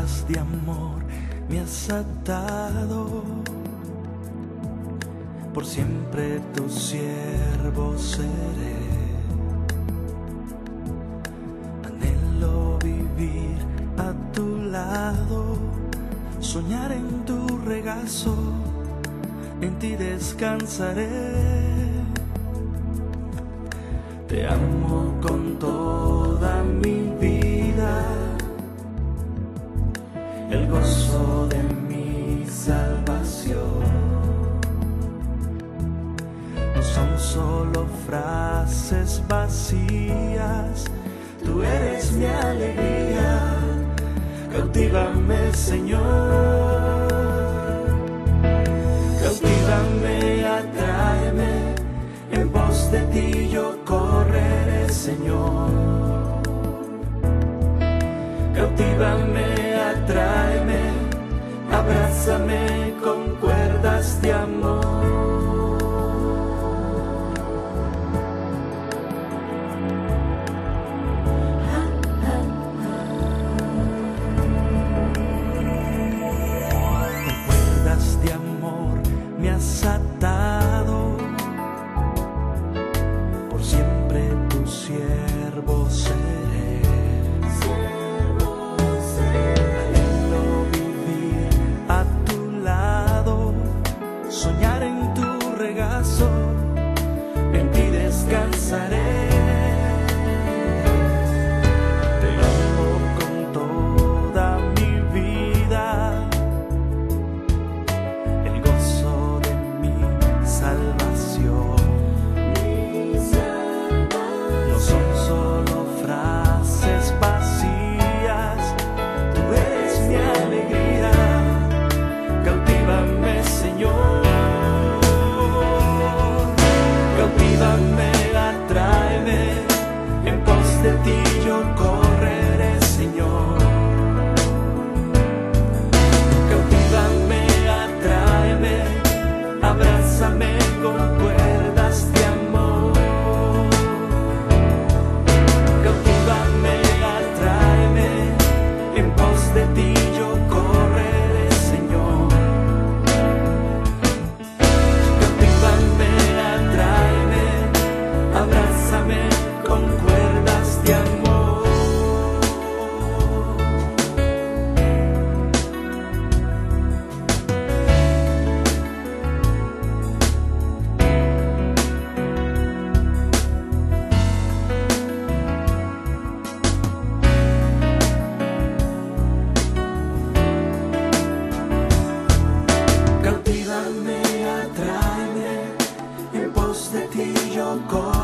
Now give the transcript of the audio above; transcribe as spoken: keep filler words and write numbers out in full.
cuerdas de amor me has atado. Por siempre tu siervo seré. Anhelo vivir a tu lado, soñar en tu regazo, en ti descansaré. Te amo con toda mi vida, el gozo de mi salvación. No son solo frases vacías, tú eres mi alegría. Cautívame, Señor, cautívame, atráeme, en pos de ti yo correré, Señor. Cautívame, atráeme, abrázame con cuerdas de amor. De amor me has atado, por siempre tu siervo seré. Anhelo vivir a tu lado, soñar en tu regazo, en ti descansaré. Te amo con toda mi vida, no son solo frases vacías, tú eres mi alegría. Cautívame, Señor, cautívame, atráeme, en pos de ti yo correré, Señor. Cautívame, atráeme, abrázame con cuerdas de amor. Cautívame, atráeme, en pos de ti yo correré, Señor. Cautívame, atráeme, abrázame con cuerdas de amor. Cautívame, atráeme, en pos de ti yo corro.